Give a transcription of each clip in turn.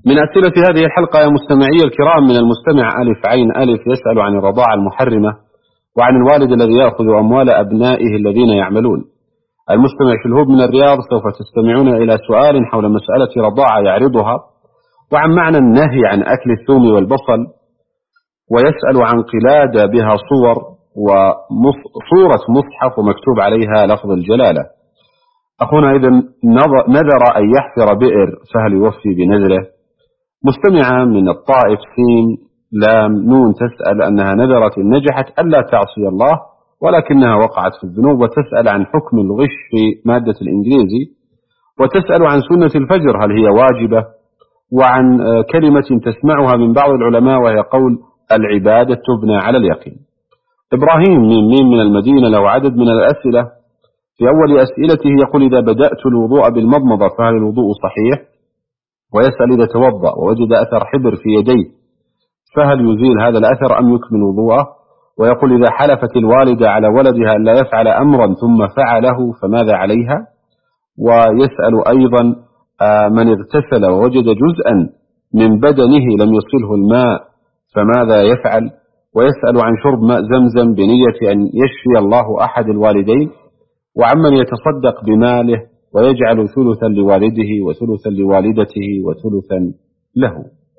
من أسئلة هذه الحلقة يا مستمعي الكرام من المستمع ألف عين ألف يسأل عن الرضاعة المحرمة وعن الوالد الذي يأخذ أموال أبنائه الذين يعملون. المستمع شلهوب من الرياض، سوف تستمعون إلى سؤال حول مسألة رضاعة يعرضها، وعن معنى النهي عن أكل الثوم والبصل، ويسأل عن قلادة بها صور وصورة مصحف ومكتوب عليها لفظ الجلالة. أخونا إذن نذر أن يحفر بئر، فهل يوفي بنذره؟ مستمعة من الطائف سين لام نون تسأل أنها نذرت إن نجحت ألا تعصي الله ولكنها وقعت في الذنوب، وتسأل عن حكم الغش في مادة الإنجليزي، وتسأل عن سنة الفجر هل هي واجبة، وعن كلمة تسمعها من بعض العلماء وهي قول العبادة تبنى على اليقين. إبراهيم من المدينة له عدد من الأسئلة. في أول أسئلته يقول إذا بدأت الوضوء بالمضمضة فهل الوضوء صحيح؟ ويسأل إذا توضأ ووجد أثر حبر في يديه فهل يزيل هذا الأثر أم يكمل وضوءه؟ ويقول إذا حلفت الوالدة على ولدها أن لا يفعل أمرا ثم فعله فماذا عليها؟ ويسأل أيضا من اغتسل ووجد جزءا من بدنه لم يصله الماء فماذا يفعل؟ ويسأل عن شرب ماء زمزم بنية أن يشفي الله أحد الوالدين، وعمن يتصدق بماله ويجعل ثلثا لوالده وثلثا لوالدته وثلثا له.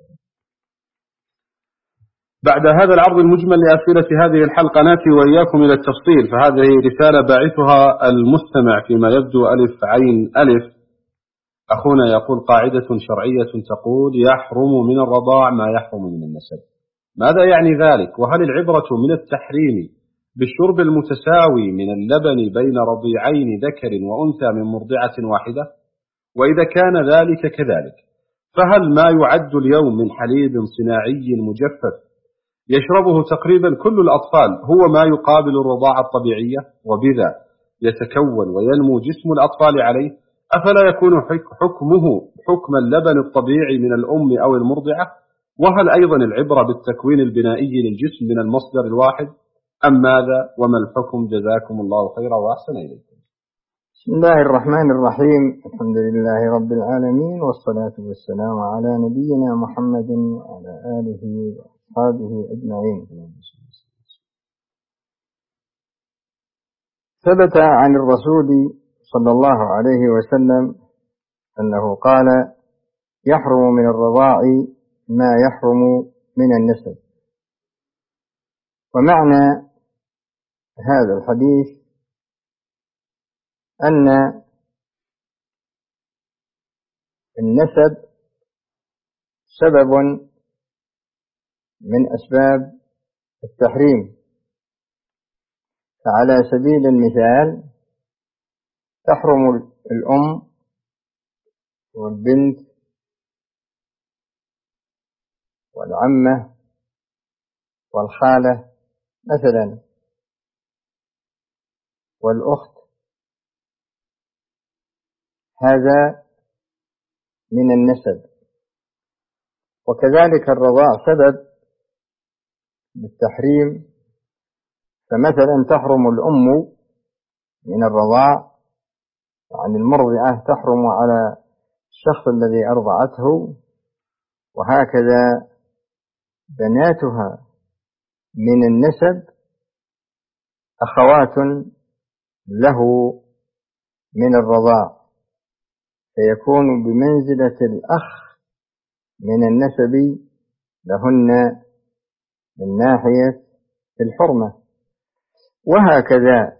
بعد هذا العرض المجمل لأسئلة هذه الحلقة نأتي وإياكم إلى التفصيل، فهذه رسالة باعثها المستمع فيما يبدو ألف عين ألف. أخونا يقول قاعدة شرعية تقول يحرم من الرضاع ما يحرم من النسب. ماذا يعني ذلك؟ وهل العبرة من التحريم بالشرب المتساوي من اللبن بين رضيعين ذكر وأنثى من مرضعة واحدة؟ وإذا كان ذلك كذلك فهل ما يعد اليوم من حليب صناعي مجفف يشربه تقريبا كل الأطفال هو ما يقابل الرضاعة الطبيعية وبذا يتكون وينمو جسم الأطفال عليه؟ أفلا يكون حكمه حكم اللبن الطبيعي من الأم أو المرضعة؟ وهل أيضا العبرة بالتكوين البنائي للجسم من المصدر الواحد أم ماذا؟ وما الحكم؟ جزاكم الله خيرا وأحسن إليكم. بسم الله الرحمن الرحيم. الحمد لله رب العالمين، والصلاة والسلام على نبينا محمد وعلى آله وأصحابه أجمعين. ثبت عن الرسول صلى الله عليه وسلم أنه قال يحرم من الرضاع ما يحرم من النسب. ومعنى هذا الحديث أن النسب سبب من أسباب التحريم. فعلى سبيل المثال تحرم الأم والبنت والعمة والخالة مثلا والأخت، هذا من النسب. وكذلك الرضاع سبب بالتحريم، فمثلا تحرم الأم من الرضاع عن المرضعة، تحرم على الشخص الذي أرضعته، وهكذا بناتها من النسب أخوات له من الرضاع، فيكون بمنزلة الأخ من النسب لهن من ناحية الحرمة. وهكذا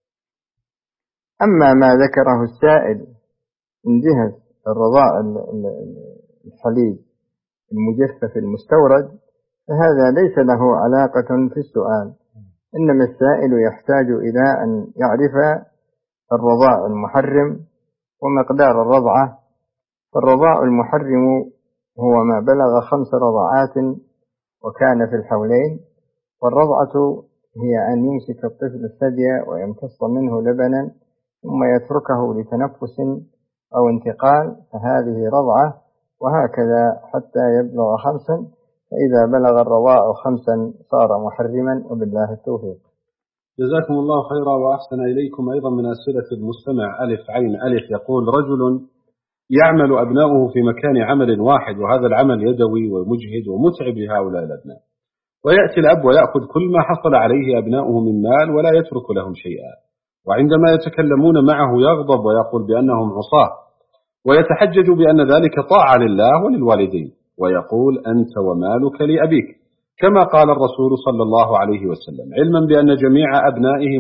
أما ما ذكره السائل من جهة الرضاع الحليب المجفف المستورد فهذا ليس له علاقة في السؤال، إنما السائل يحتاج إلى أن يعرف الرضاع المحرم ومقدار الرضعة. فالرضاع المحرم هو ما بلغ 5 رضعات وكان في الحولين، والرضعة هي أن يمسك الطفل الثدي ويمتص منه لبنا ثم يتركه لتنفس أو انتقال، فهذه رضعة، وهكذا حتى يبلغ 5، فإذا بلغ الرضاع 5 صار محرما، وبالله التوفيق. جزاكم الله خيرا وأحسن إليكم. أيضا من أسئلة المستمع ألف عين ألف يقول رجل يعمل أبناؤه في مكان عمل واحد، وهذا العمل يدوي ومجهد ومتعب لهؤلاء الأبناء، ويأتي الأب ويأخذ كل ما حصل عليه أبناؤه من مال ولا يترك لهم شيئا، وعندما يتكلمون معه يغضب ويقول بأنهم عصاة، ويتحجج بأن ذلك طاعة لله وللوالدين، ويقول أنت ومالك لأبيك، كما قال الرسول صلى الله عليه وسلم، علما بأن جميع أبنائه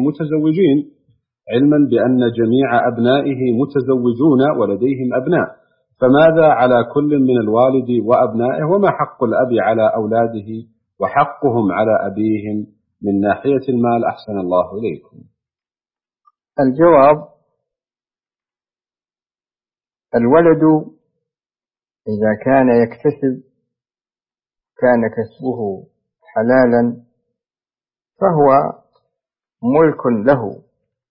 متزوجون ولديهم أبناء، فماذا على كل من الوالد وأبنائه، وما حق الأب على أولاده وحقهم على أبيهم من ناحية المال؟ أحسن الله إليكم. الجواب: الولد إذا كان يكتسب كان كسبه حلالا فهو ملك له،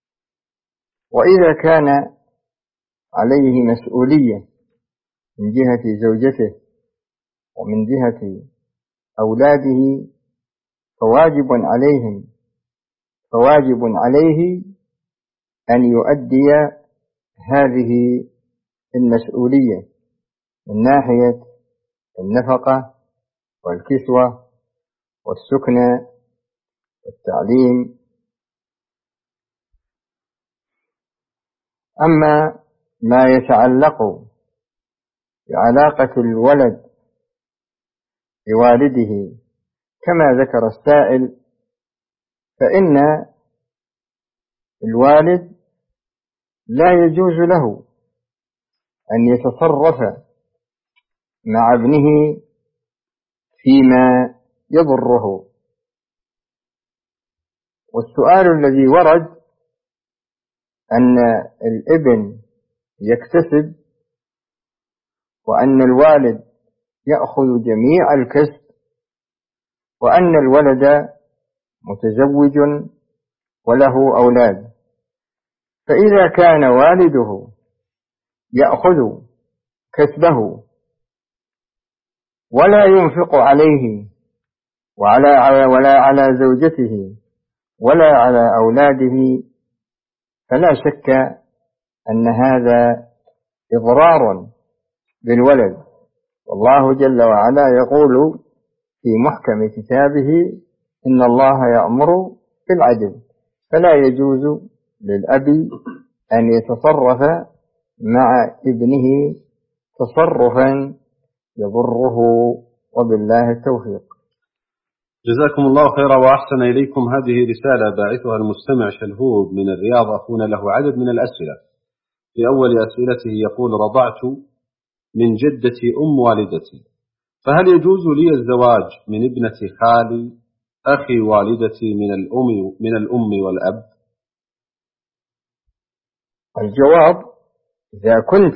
وإذا كان عليه مسؤولية من جهة زوجته ومن جهة أولاده فواجب عليه أن يؤدي هذه المسؤولية من ناحية النفقة والكسوة والسكنى والتعليم. أما ما يتعلق بعلاقة الولد بوالده كما ذكر السائل، فإن الوالد لا يجوز له أن يتصرف مع ابنه فيما يضره. والسؤال الذي ورد أن الابن يكتسب وأن الوالد يأخذ جميع الكسب، وأن الولد متزوج وله أولاد، فإذا كان والده يأخذ كسبه ولا ينفق عليه ولا على زوجته ولا على أولاده، فلا شك أن هذا إضرار بالولد. والله جل وعلا يقول في محكم كتابه: إن الله يأمر بالعدل، فلا يجوز للأب أن يتصرف مع ابنه تصرفا يضره، وبالله التوفيق. جزاكم الله خيرا وأحسن إليكم. هذه رسالة باعثها المستمع شلهوب من الرياض، أخونا له عدد من الأسئلة. في أول أسئلته يقول: رضعت من جدتي والدتي، فهل يجوز لي الزواج من ابنة خالي أخي والدتي من الأم والأب؟ الجواب: إذا كنت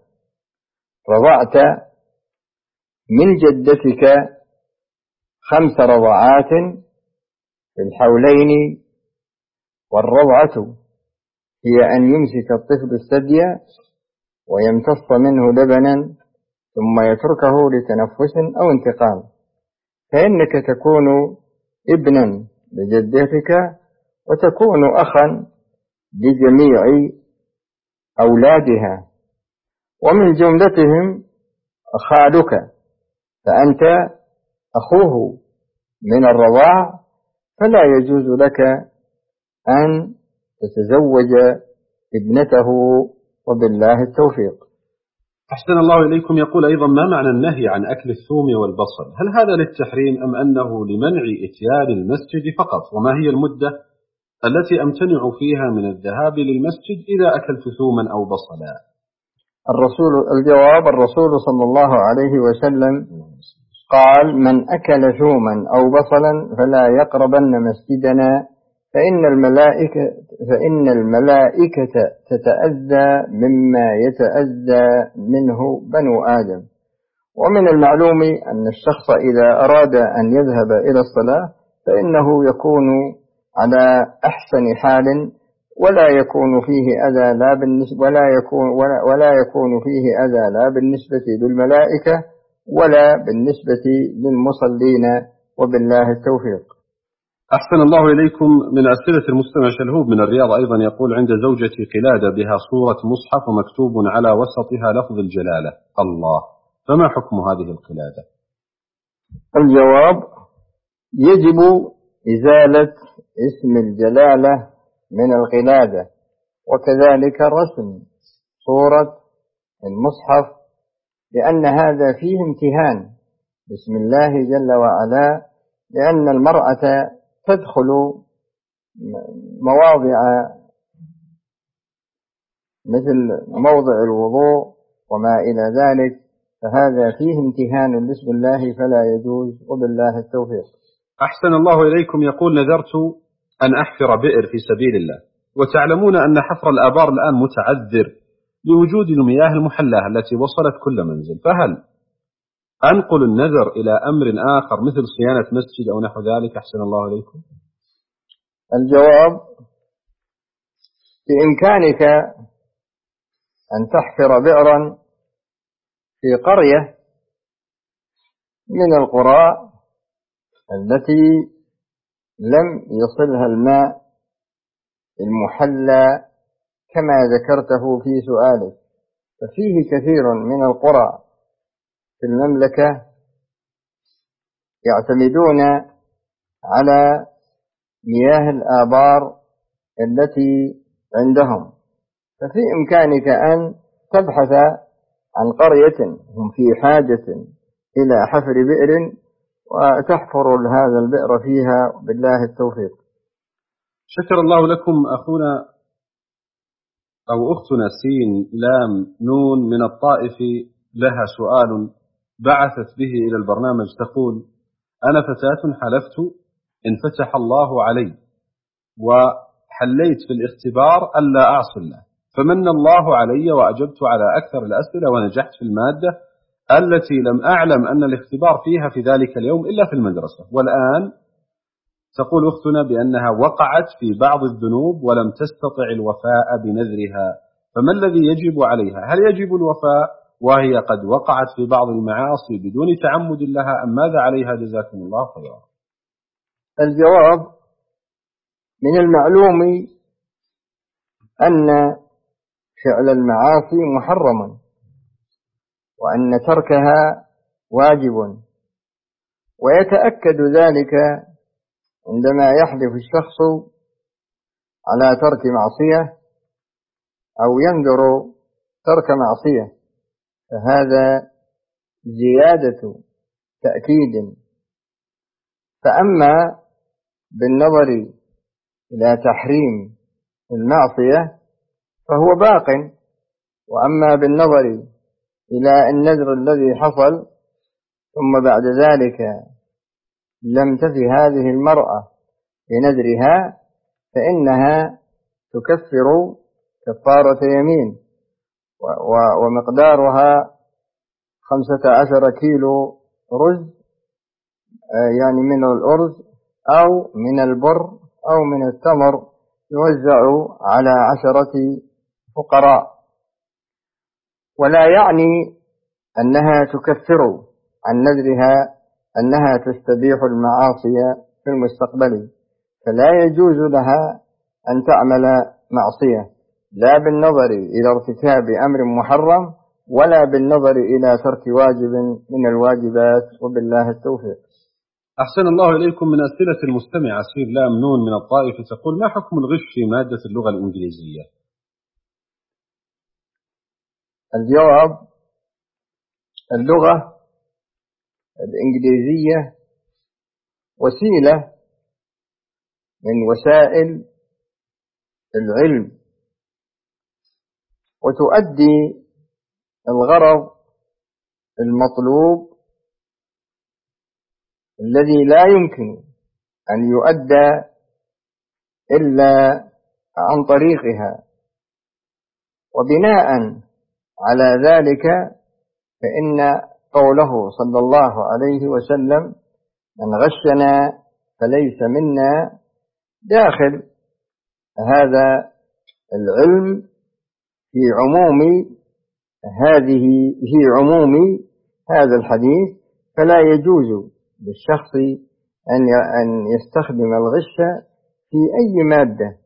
رضعت من جدتك 5 رضعات في الحولين، والرضعة هي أن يمسك الطفل الثدي ويمتص منه لبنا ثم يتركه لتنفس أو انتقال، فإنك تكون ابنا لجدتك وتكون أخا لجميع أولادها، ومن جملتهم خالك، فأنت أخوه من الرضاع، فلا يجوز لك أن تتزوج ابنته، وبالله التوفيق. أحسن الله إليكم. يقول أيضا: ما معنى النهي عن أكل الثوم والبصل؟ هل هذا للتحريم أم أنه لمنع إتيان المسجد فقط؟ وما هي المدة التي أمتنع فيها من الذهاب للمسجد إذا أكلت ثوما أو بصلا؟ الجواب: الرسول صلى الله عليه وسلم قال: من أكل ثوما أو بصلا فلا يقربن مسجدنا، فإن الملائكة تتأذى مما يتأذى منه بنو آدم. ومن المعلوم أن الشخص إذا أراد أن يذهب إلى الصلاة فإنه يكون على أحسن حال، ولا يكون فيه أذى لا بالنسبة للملائكة ولا بالنسبة للمصلين، وبالله التوفيق. أحسن الله إليكم. من أسئلة المستمع شلهوب من الرياض أيضا يقول: عند زوجتي قلادة بها صورة مصحف ومكتوب على وسطها لفظ الجلالة الله، فما حكم هذه القلادة؟ الجواب: يجب إزالة اسم الجلالة من القلادة، وكذلك رسم صورة المصحف، لأن هذا فيه امتهان بسم الله جل وعلا، لأن المرأة تدخل مواضع مثل موضع الوضوء وما إلى ذلك، فهذا فيه امتهان بسم الله فلا يجوز، وبالله التوفيق. أحسن الله إليكم. يقول: نذرت أن أحفر بئر في سبيل الله، وتعلمون أن حفر الآبار الآن متعذر لوجود المياه المحلاة التي وصلت كل منزل، فهل أنقل النذر إلى أمر آخر مثل صيانة مسجد أو نحو ذلك؟ أحسن الله إليكم. الجواب: بإمكانك أن تحفر بئرا في قرية من القرى التي لم يصلها الماء المحلى كما ذكرته في سؤالك، ففيه كثير من القرى في المملكة يعتمدون على مياه الآبار التي عندهم، ففي إمكانك أن تبحث عن قرية هم في حاجة إلى حفر بئر وتحفر هذا البئر فيها، بالله التوفيق. شكر الله لكم. أخونا أو أختنا سين لام نون من الطائف لها سؤال بعثت به إلى البرنامج، تقول: أنا فتاة حلفت إن فتح الله علي وحليت في الاختبار ألا أعصي الله، فمن الله علي وأجبت على أكثر الأسئلة ونجحت في المادة التي لم أعلم أن الاختبار فيها في ذلك اليوم إلا في المدرسة، والآن تقول أختنا بأنها وقعت في بعض الذنوب ولم تستطع الوفاء بنذرها، فما الذي يجب عليها؟ هل يجب الوفاء وهي قد وقعت في بعض المعاصي بدون تعمد لها، أم ماذا عليها؟ جزاكم الله خيرا. الجواب: من المعلوم أن فعل المعاصي محرم، وأن تركها واجب، ويتأكد ذلك عندما يحلف الشخص على ترك معصية أو ينذر ترك معصية، فهذا زيادة تأكيد. فأما بالنظر إلى تحريم المعصية فهو باق، وأما بالنظر إلى النذر الذي حصل ثم بعد ذلك لم تفي هذه المرأة بنذرها، فإنها تكفر كفارة يمين، ومقدارها 15 كيلو رز، يعني من الأرز أو من البر أو من التمر، يوزع على 10 فقراء. ولا يعني أنها تكفر عن نذرها أنها تستبيح المعاصي في المستقبل، فلا يجوز لها أن تعمل معصية لا بالنظر إلى ارتكاب أمر محرم ولا بالنظر إلى ترك واجب من الواجبات، وبالله التوفيق. أحسن الله إليكم. من أسئلة المستمع سين لام نون من الطائف تقول: ما حكم الغش في مادة اللغة الإنجليزية؟ الجواب: اللغة الإنجليزية وسيلة من وسائل العلم، وتؤدي الغرض المطلوب الذي لا يمكن أن يؤدى إلا عن طريقها. وبناء على ذلك فإن قوله صلى الله عليه وسلم: من غشنا فليس منا، داخل هذا العلم في عموم هذا الحديث، فلا يجوز للشخص أن يستخدم الغش في أي مادة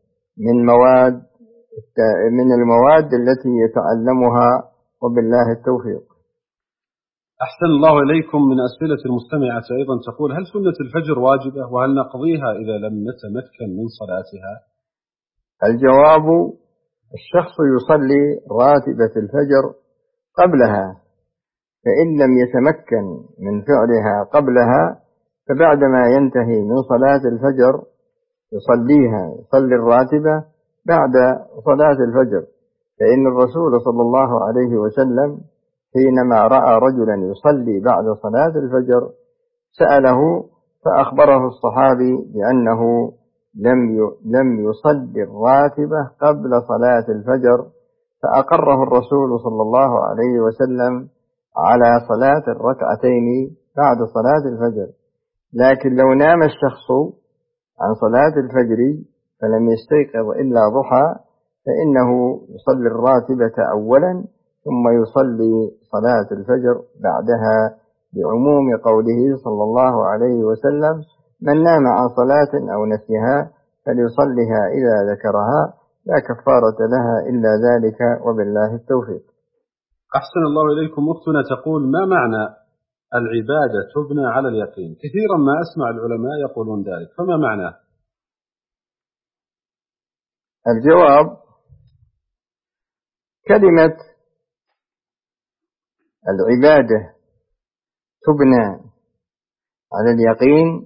من المواد التي يتعلمها، وبالله التوفيق. أحسن الله إليكم. من أسئلة المستمعة أيضا تقول: هل سنة الفجر واجبة؟ وهل نقضيها إذا لم نتمكن من صلاتها؟ الجواب: الشخص يصلي راتبة الفجر قبلها، فإن لم يتمكن من فعلها قبلها فبعدما ينتهي من صلاة الفجر يصلي الراتبة بعد صلاة الفجر، فإن الرسول صلى الله عليه وسلم حينما رأى رجلا يصلي بعد صلاة الفجر سأله، فأخبره الصحابي بأنه لم يصلي الراتبة قبل صلاة الفجر، فأقره الرسول صلى الله عليه وسلم على صلاة الركعتين بعد صلاة الفجر. لكن لو نام الشخص عن صلاة الفجر فلم يستيقظ إلا ضحى فإنه يصلي الراتبة أولا ثم يصلي صلاة الفجر بعدها، بعموم قوله صلى الله عليه وسلم: من نام عن صلاة أو نسيها فليصلها إذا ذكرها، لا كفارة لها إلا ذلك، وبالله التوفيق. أحسن الله إليكم. أختنا تقول: ما معنى العبادة تبنى على اليقين؟ كثيرا ما أسمع العلماء يقولون ذلك، فما معناه؟ الجواب: كلمة العبادة تبنى على اليقين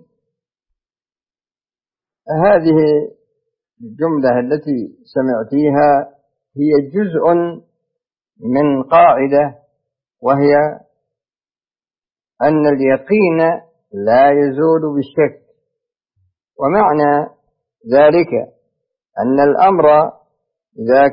هذه الجملة التي سمعتيها هي جزء من قاعدة، وهي أن اليقين لا يزول بالشك. ومعنى ذلك أن الأمر إذا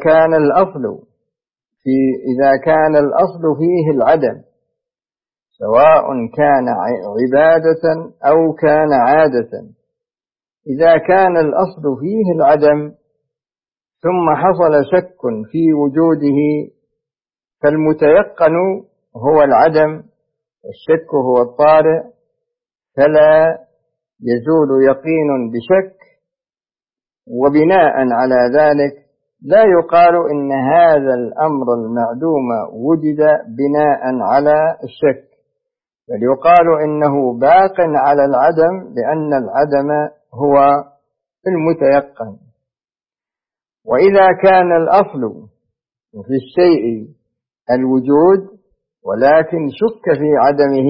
كان الأصل فيه العدم، سواء كان عبادة أو كان عادة، إذا كان الأصل فيه العدم ثم حصل شك في وجوده فالمتيقن هو العدم والشك هو الطارئ، فلا يزول يقين بشك. وبناء على ذلك لا يقال إن هذا الأمر المعدوم وجد بناء على الشك، بل يقال إنه باق على العدم، لأن العدم هو المتيقن. وإذا كان الأصل في الشيء الوجود ولكن شك في عدمه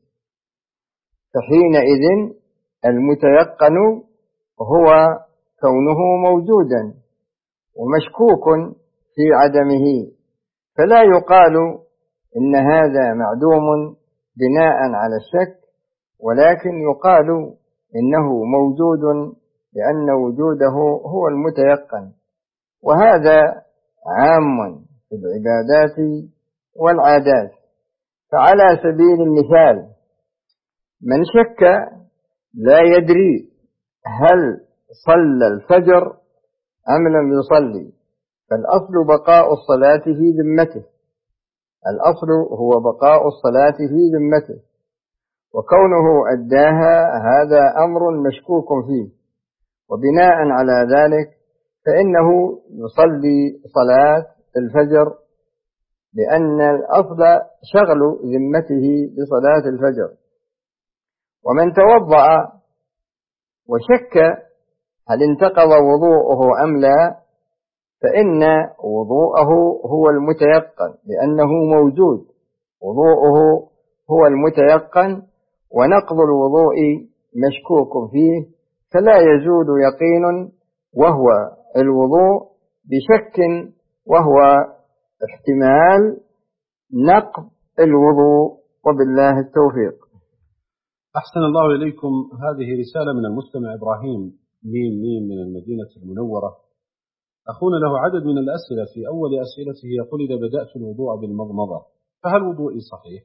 فحينئذ المتيقن هو كونه موجودا ومشكوك في عدمه، فلا يقال إن هذا معدوم بناء على الشك، ولكن يقال إنه موجود لأن وجوده هو المتيقن. وهذا عام في العبادات والعادات. فعلى سبيل المثال من شك لا يدري هل صلى الفجر أم لم يصلي، فالأصل بقاء الصلاة في ذمته، الأصل هو بقاء الصلاة في ذمته، وكونه أداها هذا أمر مشكوك فيه، وبناء على ذلك فإنه يصلي صلاة الفجر، لأن الأصل شغل ذمته بصلاة الفجر. ومن توضأ وشك هل انتقض وضوءه أم لا، فإن وضوءه هو المتيقن لأنه موجود، وضوءه هو المتيقن، ونقض الوضوء مشكوك فيه، فلا يزول يقين وهو الوضوء بشك، وهو احتمال نقض الوضوء، وبالله التوفيق. أحسن الله إليكم. هذه رسالة من المستمع إبراهيم ميم من المدينة المنورة. أخونا له عدد من الأسئلة. في أول أسئلته يقول: إذا بدأت الوضوء بالمضمضة فهل وضوئي صحيح؟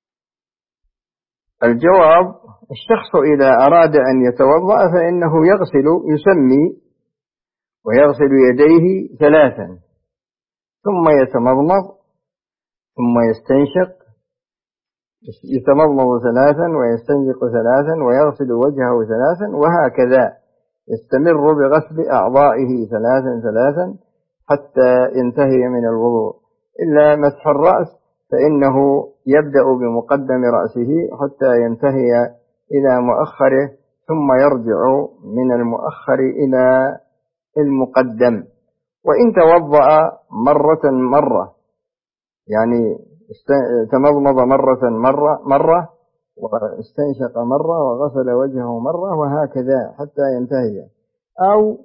الجواب: الشخص إذا أراد أن يتوضأ فإنه يسمي ويغسل يديه 3، ثم يتمضمض ثم يستنشق يتمضمض 3 ويستنشق 3 ويغسل وجهه 3 وهكذا يستمر بغسل أعضائه 3 حتى ينتهي من الوضوء. إلا مسح الرأس فإنه يبدأ بمقدم رأسه حتى ينتهي إلى مؤخره، ثم يرجع من المؤخر إلى المقدم. وإن توضأ مرة يعني تمضمض مرة واستنشق مرة وغسل وجهه مرة وهكذا حتى ينتهي، أو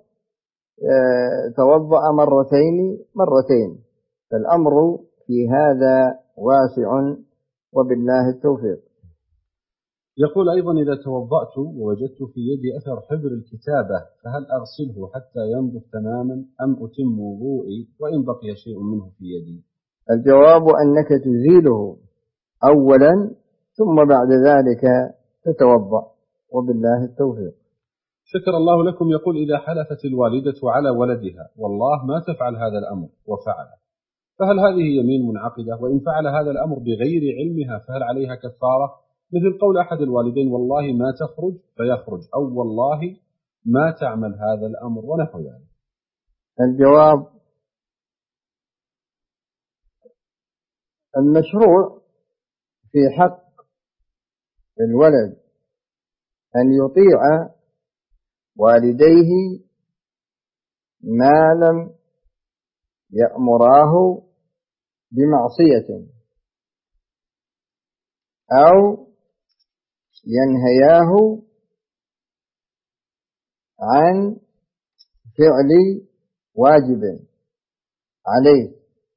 توضأ مرتين. فالأمر في هذا واسع وبالله التوفيق. يقول أيضا: إذا توضأت ووجدت في يدي أثر حبر الكتابة فهل أغسله حتى ينضف تماما أم أتم وضوئي وإن بقي شيء منه في يدي؟ الجواب أنك تزيله أولا ثم بعد ذلك تتوضأ وبالله التوفيق. شكر الله لكم. يقول: إذا حلفت الوالدة على ولدها والله ما تفعل هذا الأمر وفعله، فهل هذه يمين منعقدة؟ وإن فعل هذا الأمر بغير علمها فهل عليها كفارة؟ مثل قول أحد الوالدين: والله ما تخرج فيخرج، أو والله ما تعمل هذا الأمر، ونحو ذلك. الجواب: المشروع في حق الولد أن يطيع والديه ما لم يأمراه بمعصية أو ينهياه عن فعل واجب عليه،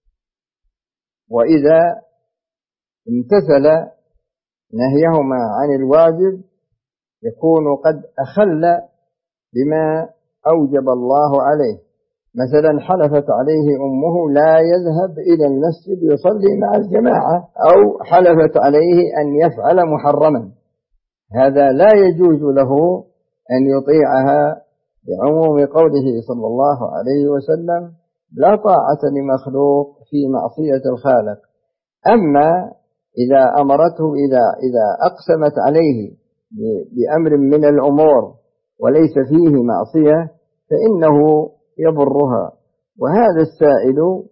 وإذا امتثل نهيهما عن الواجب يكون قد أخل بما أوجب الله عليه. مثلا حلفت عليه أمه لا يذهب إلى المسجد يصلي مع الجماعة، أو حلفت عليه أن يفعل محرما، هذا لا يجوز له أن يطيعها بعموم قوله صلى الله عليه وسلم: لا طاعة لمخلوق في معصية الخالق. أما إذا أمرته إذا أقسمت عليه بأمر من الأمور وليس فيه معصية فإنه يبرها. وهذا السائل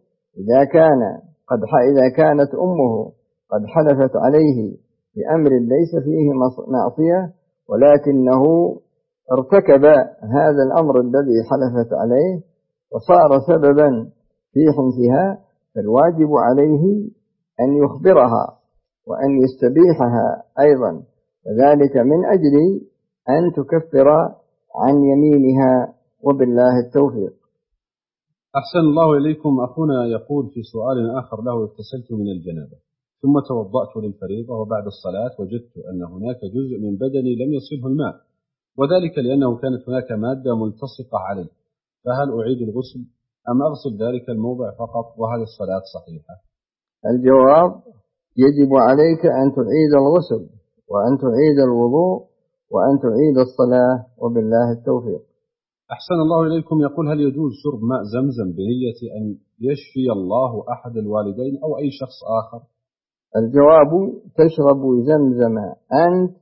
إذا كانت أمه قد حلفت عليه بأمر ليس فيه معصية ولكنه ارتكب هذا الأمر الذي حلفت عليه وصار سببا في حنثها، فالواجب عليه أن يخبرها وأن يستبيحها أيضا، وذلك من أجل أن تكفر عن يمينها وبالله التوفيق. أحسن الله إليكم. أخونا يقول في سؤال آخر له: اغتسلت من الجنابة ثم توضأت للفريضة، وبعد الصلاة وجدت أن هناك جزء من بدني لم يصله الماء، وذلك لأنه كانت هناك مادة ملتصقة عليه، فهل أعيد الغسل أم أغسل ذلك الموضع فقط، وهل الصلاة صحيحة؟ الجواب: يجب عليك أن تعيد الغسل وأن تعيد الوضوء وأن تعيد الصلاة وبالله التوفيق. أحسن الله إليكم. يقول: هل يجوز شرب ماء زمزم بنية أن يشفي الله أحد الوالدين أو أي شخص آخر؟ الجواب: تشرب زمزم أنت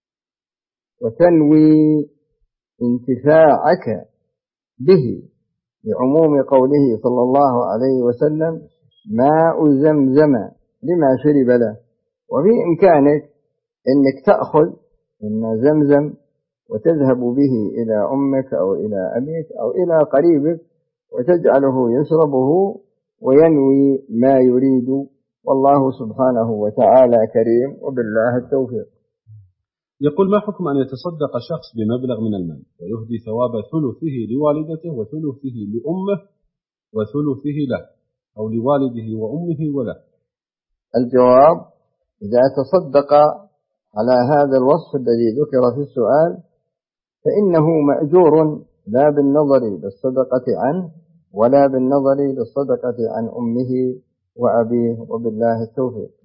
وتنوي انتفاعك به لعموم قوله صلى الله عليه وسلم: ماء زمزم لما شرب له. وفي إمكانك أنك تأخذ من زمزم وتذهب به إلى أمك أو إلى أبيك أو إلى قريبك وتجعله يشربه وينوي ما يريد، والله سبحانه وتعالى كريم وبالله التوفيق. يقول: ما حكم أن يتصدق شخص بمبلغ من المال ويهدي ثواب ثلثه لوالدته وثلثه لأمه وثلثه له، أو لوالده وأمه وله؟ الجواب: إذا تصدق على هذا الوصف الذي ذكر في السؤال فإنه مأجور، لا بالنظر للصدقة عنه ولا بالنظر للصدقة عن أمه وأبيه وبالله التوفيق.